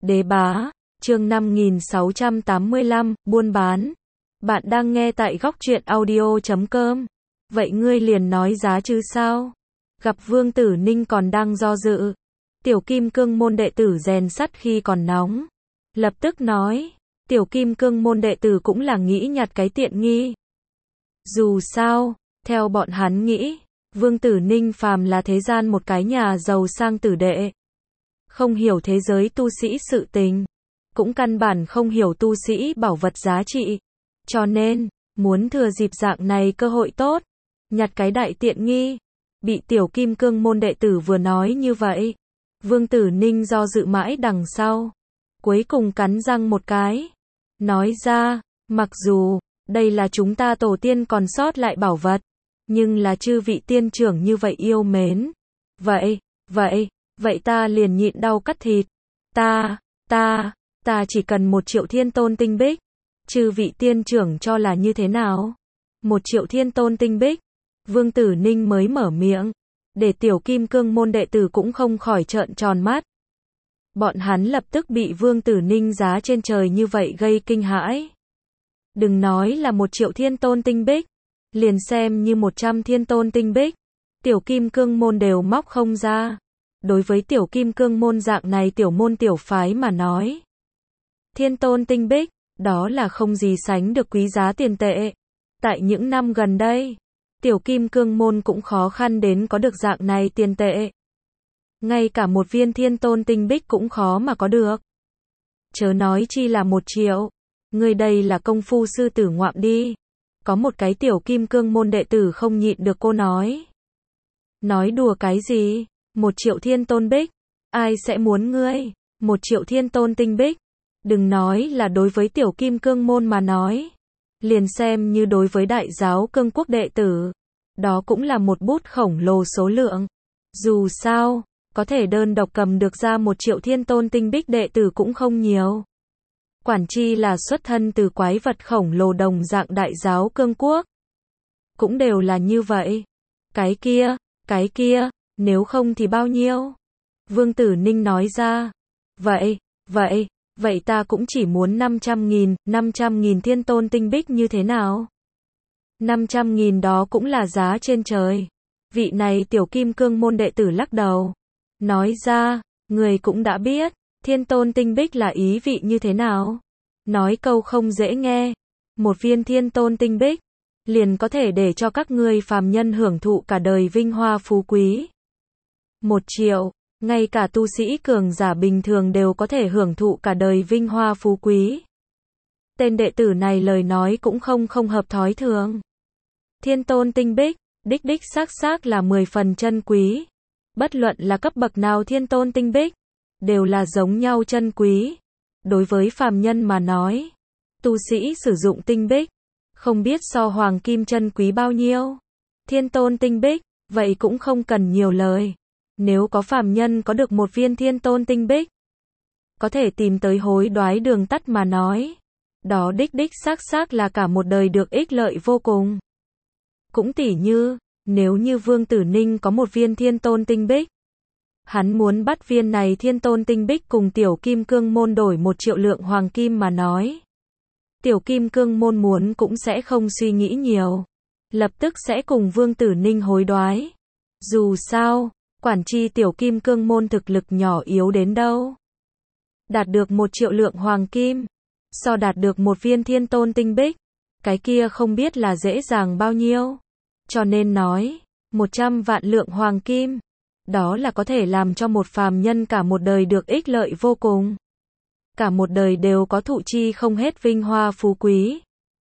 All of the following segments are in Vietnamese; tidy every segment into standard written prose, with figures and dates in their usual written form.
Đế bá, chương 5685, buôn bán. Bạn đang nghe tại góc truyện audio.com. Vậy ngươi liền nói giá chứ sao? Gặp Vương Tử Ninh còn đang do dự. Tiểu Kim Cương môn đệ tử rèn sắt khi còn nóng. Lập tức nói, Tiểu Kim Cương môn đệ tử cũng là nghĩ nhặt cái tiện nghi. Dù sao, theo bọn hắn nghĩ, Vương Tử Ninh phàm là thế gian một cái nhà giàu sang tử đệ. Không hiểu thế giới tu sĩ sự tình, cũng căn bản không hiểu tu sĩ bảo vật giá trị. Cho nên, muốn thừa dịp dạng này cơ hội tốt, nhặt cái đại tiện nghi. Bị Tiểu Kim Cương môn đệ tử vừa nói như vậy, Vương Tử Ninh do dự mãi đằng sau, cuối cùng cắn răng một cái, nói ra, mặc dù đây là chúng ta tổ tiên còn sót lại bảo vật, nhưng là chư vị tiên trưởng như vậy yêu mến. Vậy ta liền nhịn đau cắt thịt. Ta chỉ cần 1 triệu thiên tôn tinh bích. Chư vị tiên trưởng cho là như thế nào? 1 triệu thiên tôn tinh bích. Vương Tử Ninh mới mở miệng, để Tiểu Kim Cương môn đệ tử cũng không khỏi trợn tròn mắt. Bọn hắn lập tức bị Vương Tử Ninh giá trên trời như vậy gây kinh hãi. Đừng nói là 1 triệu thiên tôn tinh bích, liền xem như 100 thiên tôn tinh bích, Tiểu Kim Cương môn đều móc không ra. Đối với Tiểu Kim Cương môn dạng này tiểu môn tiểu phái mà nói, thiên tôn tinh bích, đó là không gì sánh được quý giá tiền tệ. Tại những năm gần đây, Tiểu Kim Cương môn cũng khó khăn đến có được dạng này tiền tệ. Ngay cả 1 viên thiên tôn tinh bích cũng khó mà có được. Chớ nói chi là 1 triệu. Người đây là công phu sư tử ngoạm đi. Có một cái Tiểu Kim Cương môn đệ tử không nhịn được cô nói. Nói đùa cái gì? 1 triệu thiên tôn bích? Ai sẽ muốn ngươi? 1 triệu thiên tôn tinh bích? Đừng nói là đối với Tiểu Kim Cương môn mà nói. Liền xem như đối với đại giáo cương quốc đệ tử. Đó cũng là một bút khổng lồ số lượng. Dù sao, có thể đơn độc cầm được ra 1 triệu thiên tôn tinh bích đệ tử cũng không nhiều. Quản chi là xuất thân từ quái vật khổng lồ đồng dạng đại giáo cương quốc. Cũng đều là như vậy. Cái kia, nếu không thì bao nhiêu? Vương Tử Ninh nói ra. Vậy ta cũng chỉ muốn 500.000 thiên tôn tinh bích như thế nào? 500.000 đó cũng là giá trên trời. Vị này Tiểu Kim Cương môn đệ tử lắc đầu. Nói ra, người cũng đã biết, thiên tôn tinh bích là ý vị như thế nào? Nói câu không dễ nghe. 1 viên thiên tôn tinh bích, liền có thể để cho các ngươi phàm nhân hưởng thụ cả đời vinh hoa phú quý. 1 triệu, ngay cả tu sĩ cường giả bình thường đều có thể hưởng thụ cả đời vinh hoa phú quý. Tên đệ tử này lời nói cũng không hợp thói thường. Thiên tôn tinh bích, đích xác là 10 phần chân quý. Bất luận là cấp bậc nào thiên tôn tinh bích, đều là giống nhau chân quý. Đối với phàm nhân mà nói, tu sĩ sử dụng tinh bích, không biết so hoàng kim chân quý bao nhiêu. Thiên tôn tinh bích, vậy cũng không cần nhiều lời. Nếu có phàm nhân có được 1 viên thiên tôn tinh bích, có thể tìm tới hối đoái đường tắt mà nói. Đó đích xác là cả một đời được ích lợi vô cùng. Cũng tỉ như, nếu như Vương Tử Ninh có 1 viên thiên tôn tinh bích, hắn muốn bắt viên này thiên tôn tinh bích cùng Tiểu Kim Cương môn đổi 1 triệu lượng hoàng kim mà nói. Tiểu Kim Cương môn muốn cũng sẽ không suy nghĩ nhiều. Lập tức sẽ cùng Vương Tử Ninh hối đoái. Dù sao, quản chi Tiểu Kim Cương môn thực lực nhỏ yếu đến đâu. Đạt được 1 triệu lượng hoàng kim, so đạt được 1 viên thiên tôn tinh bích, cái kia không biết là dễ dàng bao nhiêu. Cho nên nói, 100 vạn lượng hoàng kim, đó là có thể làm cho một phàm nhân cả một đời được ích lợi vô cùng. Cả một đời đều có thụ chi không hết vinh hoa phú quý.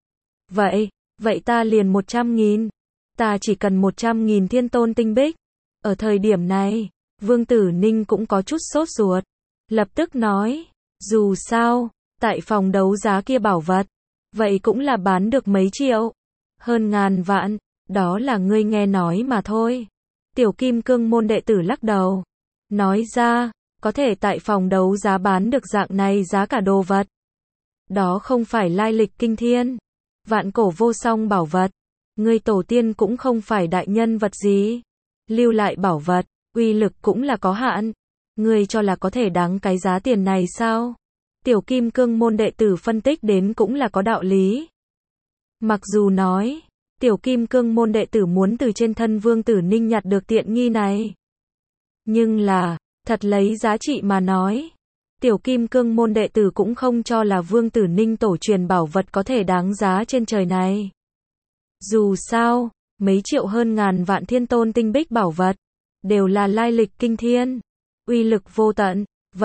Vậy ta liền 100.000. Ta chỉ cần 100.000 thiên tôn tinh bích. Ở thời điểm này, Vương Tử Ninh cũng có chút sốt ruột. Lập tức nói, dù sao, tại phòng đấu giá kia bảo vật, vậy cũng là bán được mấy triệu. Hơn ngàn vạn, đó là ngươi nghe nói mà thôi. Tiểu Kim Cương môn đệ tử lắc đầu. Nói ra, có thể tại phòng đấu giá bán được dạng này giá cả đồ vật. Đó không phải lai lịch kinh thiên. Vạn cổ vô song bảo vật. Ngươi tổ tiên cũng không phải đại nhân vật gì. Lưu lại bảo vật, uy lực cũng là có hạn. Ngươi cho là có thể đáng cái giá tiền này sao? Tiểu kim cương môn đệ tử phân tích đến cũng là có đạo lý. Mặc dù nói, tiểu kim cương môn đệ tử muốn từ trên thân Vương Tử Ninh nhặt được tiện nghi này. Nhưng là, thật lấy giá trị mà nói, tiểu kim cương môn đệ tử cũng không cho là Vương Tử Ninh tổ truyền bảo vật có thể đáng giá trên trời này. Dù sao, mấy triệu hơn ngàn vạn thiên tôn tinh bích bảo vật, đều là lai lịch kinh thiên, uy lực vô tận.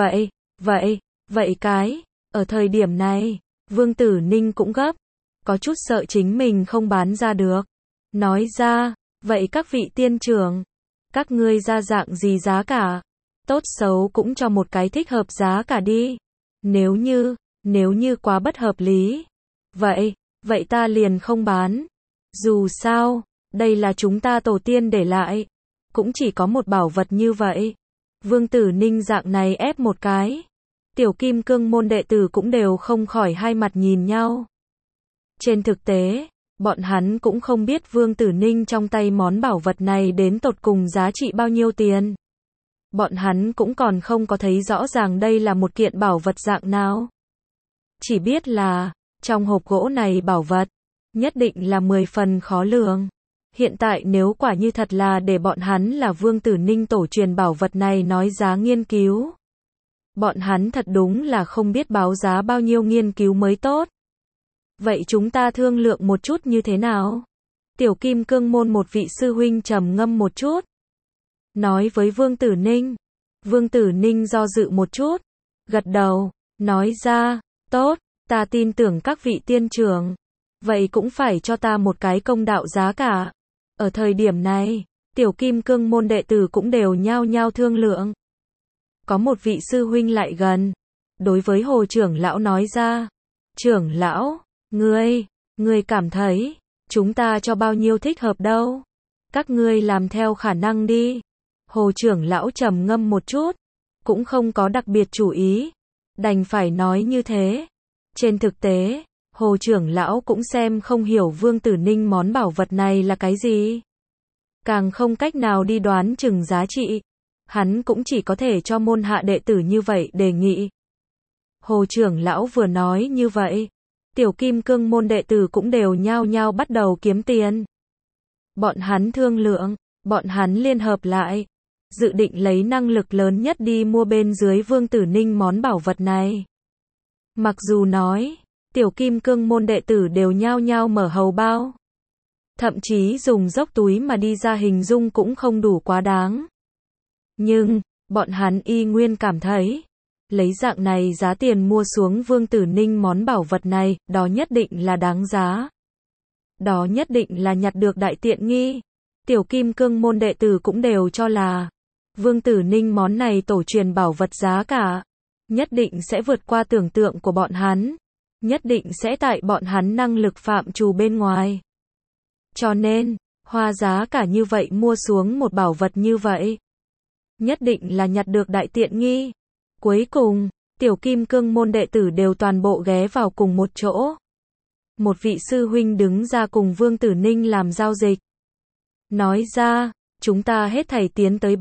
Vậy cái, ở thời điểm này, Vương Tử Ninh cũng gấp, có chút sợ chính mình không bán ra được. Nói ra, vậy các vị tiên trưởng, các ngươi ra dạng gì giá cả? Tốt xấu cũng cho một cái thích hợp giá cả đi. Nếu như quá bất hợp lý, vậy ta liền không bán. Dù sao, đây là chúng ta tổ tiên để lại, cũng chỉ có một bảo vật như vậy. Vương Tử Ninh dạng này ép một cái, tiểu kim cương môn đệ tử cũng đều không khỏi hai mặt nhìn nhau. Trên thực tế, bọn hắn cũng không biết Vương Tử Ninh trong tay món bảo vật này đến tột cùng giá trị bao nhiêu tiền. Bọn hắn cũng còn không có thấy rõ ràng đây là một kiện bảo vật dạng nào. Chỉ biết là, trong hộp gỗ này bảo vật, nhất định là 10 phần khó lường. Hiện tại nếu quả như thật là để bọn hắn là Vương Tử Ninh tổ truyền bảo vật này nói giá nghiên cứu, bọn hắn thật đúng là không biết báo giá bao nhiêu nghiên cứu mới tốt. Vậy chúng ta thương lượng một chút như thế nào? Tiểu kim cương môn một vị sư huynh trầm ngâm một chút, nói với Vương Tử Ninh. Vương Tử Ninh do dự một chút, gật đầu, nói ra, tốt, ta tin tưởng các vị tiên trưởng, vậy cũng phải cho ta một cái công đạo giá cả. Ở thời điểm này, tiểu kim cương môn đệ tử cũng đều nhao nhao thương lượng. Có một vị sư huynh lại gần, đối với Hồ trưởng lão nói ra, trưởng lão, ngươi cảm thấy, chúng ta cho bao nhiêu thích hợp đâu? Các ngươi làm theo khả năng đi. Hồ trưởng lão trầm ngâm một chút, cũng không có đặc biệt chủ ý, đành phải nói như thế. Trên thực tế, Hồ trưởng lão cũng xem không hiểu Vương Tử Ninh món bảo vật này là cái gì. Càng không cách nào đi đoán chừng giá trị. Hắn cũng chỉ có thể cho môn hạ đệ tử như vậy đề nghị. Hồ trưởng lão vừa nói như vậy, tiểu kim cương môn đệ tử cũng đều nhao nhao bắt đầu kiếm tiền. Bọn hắn thương lượng, bọn hắn liên hợp lại, dự định lấy năng lực lớn nhất đi mua bên dưới Vương Tử Ninh món bảo vật này. Mặc dù nói, tiểu kim cương môn đệ tử đều nhao nhao mở hầu bao, thậm chí dùng dốc túi mà đi ra hình dung cũng không đủ quá đáng. Nhưng, bọn hắn y nguyên cảm thấy, lấy dạng này giá tiền mua xuống Vương Tử Ninh món bảo vật này, đó nhất định là đáng giá. Đó nhất định là nhặt được đại tiện nghi. Tiểu kim cương môn đệ tử cũng đều cho là, Vương Tử Ninh món này tổ truyền bảo vật giá cả, nhất định sẽ vượt qua tưởng tượng của bọn hắn. Nhất định sẽ tại bọn hắn năng lực phạm trù bên ngoài. Cho nên, hoa giá cả như vậy mua xuống một bảo vật như vậy, nhất định là nhặt được đại tiện nghi. Cuối cùng, tiểu kim cương môn đệ tử đều toàn bộ ghé vào cùng một chỗ. Một vị sư huynh đứng ra cùng Vương Tử Ninh làm giao dịch. Nói ra, chúng ta hết thảy tiến tới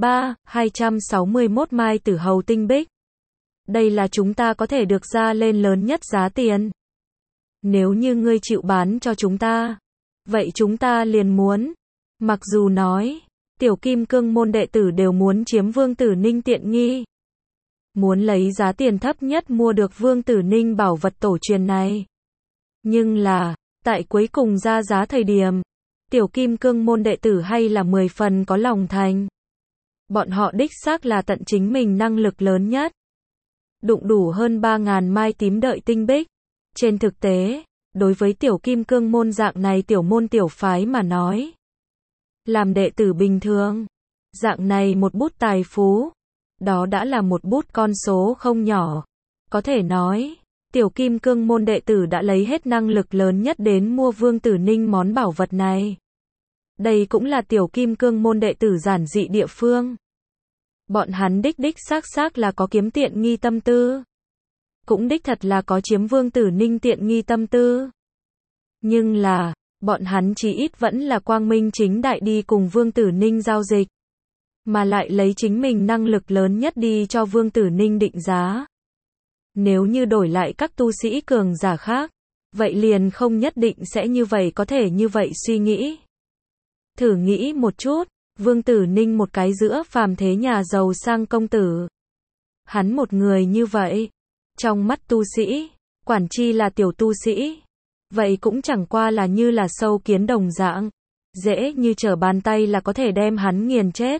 261 mai tử hầu tinh bích. Đây là chúng ta có thể được ra lên lớn nhất giá tiền. Nếu như ngươi chịu bán cho chúng ta, vậy chúng ta liền muốn. Mặc dù nói, tiểu kim cương môn đệ tử đều muốn chiếm Vương Tử Ninh tiện nghi, muốn lấy giá tiền thấp nhất mua được Vương Tử Ninh bảo vật tổ truyền này. Nhưng là, tại cuối cùng ra giá thời điểm, tiểu kim cương môn đệ tử hay là 10 phần có lòng thành. Bọn họ đích xác là tận chính mình năng lực lớn nhất, đụng đủ hơn 3.000 mai tím đợi tinh bích. Trên thực tế, đối với tiểu kim cương môn dạng này tiểu môn tiểu phái mà nói, làm đệ tử bình thường, dạng này một bút tài phú, đó đã là một bút con số không nhỏ. Có thể nói, tiểu kim cương môn đệ tử đã lấy hết năng lực lớn nhất đến mua Vương Tử Ninh món bảo vật này. Đây cũng là tiểu kim cương môn đệ tử giản dị địa phương. Bọn hắn đích xác là có kiếm tiện nghi tâm tư. Cũng đích thật là có chiếm Vương Tử Ninh tiện nghi tâm tư. Nhưng là, bọn hắn chí ít vẫn là quang minh chính đại đi cùng Vương Tử Ninh giao dịch. mà lại lấy chính mình năng lực lớn nhất đi cho Vương Tử Ninh định giá. Nếu như đổi lại các tu sĩ cường giả khác, vậy liền không nhất định sẽ như vậy, có thể như vậy suy nghĩ. Thử nghĩ một chút, Vương Tử Ninh một cái giữa phàm thế nhà giàu sang công tử. Hắn một người như vậy, trong mắt tu sĩ, quản chi là tiểu tu sĩ, vậy cũng chẳng qua là như là sâu kiến đồng dạng, dễ như trở bàn tay là có thể đem hắn nghiền chết.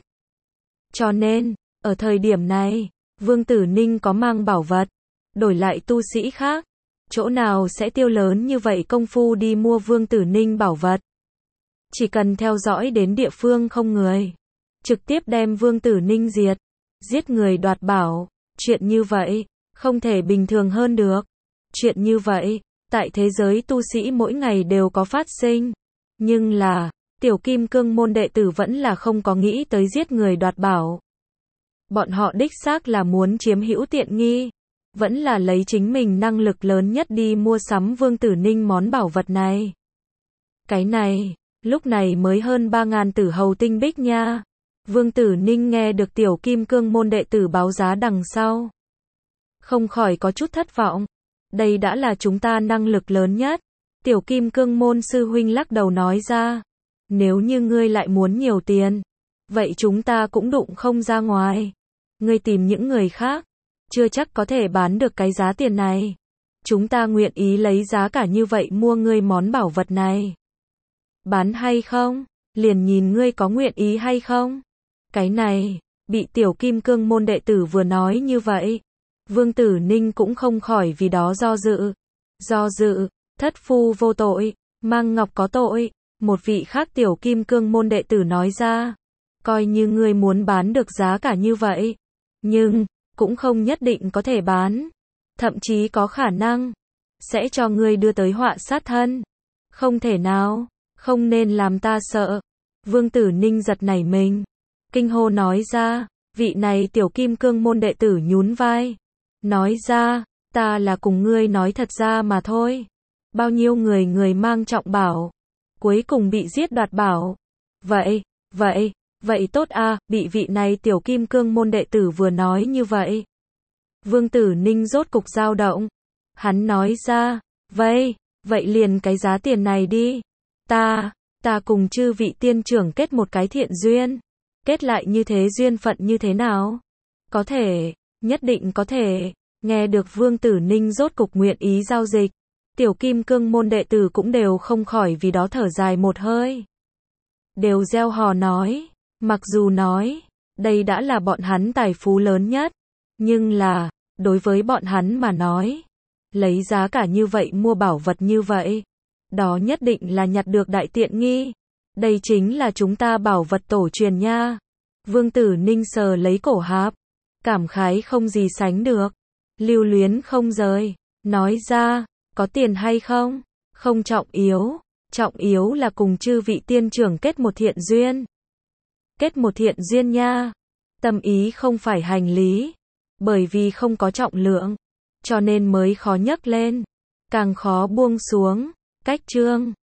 Cho nên, ở thời điểm này, Vương Tử Ninh có mang bảo vật, đổi lại tu sĩ khác, chỗ nào sẽ tiêu lớn như vậy công phu đi mua Vương Tử Ninh bảo vật. Chỉ cần theo dõi đến địa phương không người, trực tiếp đem Vương Tử Ninh diệt, giết người đoạt bảo, chuyện như vậy, không thể bình thường hơn được. Chuyện như vậy, tại thế giới tu sĩ mỗi ngày đều có phát sinh, nhưng là, tiểu kim cương môn đệ tử vẫn là không có nghĩ tới giết người đoạt bảo. Bọn họ đích xác là muốn chiếm hữu tiện nghi, vẫn là lấy chính mình năng lực lớn nhất đi mua sắm Vương Tử Ninh món bảo vật này. Cái này, lúc này mới hơn 3.000 tử hầu tinh bích nha. Vương Tử Ninh nghe được tiểu kim cương môn đệ tử báo giá đằng sau, không khỏi có chút thất vọng. Đây đã là chúng ta năng lực lớn nhất. Tiểu kim cương môn sư huynh lắc đầu nói ra. Nếu như ngươi lại muốn nhiều tiền, vậy chúng ta cũng đụng không ra ngoài. Ngươi tìm những người khác, chưa chắc có thể bán được cái giá tiền này. Chúng ta nguyện ý lấy giá cả như vậy mua ngươi món bảo vật này. Bán hay không, liền nhìn ngươi có nguyện ý hay không. Cái này, bị tiểu kim cương môn đệ tử vừa nói như vậy, Vương Tử Ninh cũng không khỏi vì đó do dự. Do dự, thất phu vô tội, mang ngọc có tội. Một vị khác tiểu kim cương môn đệ tử nói ra, coi như ngươi muốn bán được giá cả như vậy, nhưng cũng không nhất định có thể bán, thậm chí có khả năng sẽ cho ngươi đưa tới họa sát thân. Không thể nào, không nên làm ta sợ. Vương Tử Ninh giật nảy mình, kinh hô nói ra. Vị này tiểu kim cương môn đệ tử nhún vai, nói ra, ta là cùng ngươi nói thật ra mà thôi. Bao nhiêu người mang trọng bảo, cuối cùng bị giết đoạt bảo. Vậy tốt à, bị vị này tiểu kim cương môn đệ tử vừa nói như vậy. Vương Tử Ninh rốt cục dao động. Hắn nói ra, vậy liền cái giá tiền này đi. Ta cùng chư vị tiên trưởng kết một cái thiện duyên. Kết lại như thế duyên phận như thế nào? Có thể, nhất định có thể. Nghe được Vương Tử Ninh rốt cục nguyện ý giao dịch, tiểu kim cương môn đệ tử cũng đều không khỏi vì đó thở dài một hơi. Đều reo hò nói, mặc dù nói, đây đã là bọn hắn tài phú lớn nhất, nhưng là, đối với bọn hắn mà nói, lấy giá cả như vậy mua bảo vật như vậy, đó nhất định là nhặt được đại tiện nghi. Đây chính là chúng ta bảo vật tổ truyền nha. Vương Tử Ninh sờ lấy cổ háp, cảm khái không gì sánh được, lưu luyến không rời, nói ra, có tiền hay không, không trọng yếu là cùng chư vị tiên trưởng kết một thiện duyên. Kết một thiện duyên nha, tâm ý không phải hành lý, bởi vì không có trọng lượng, cho nên mới khó nhấc lên, càng khó buông xuống. Cách chương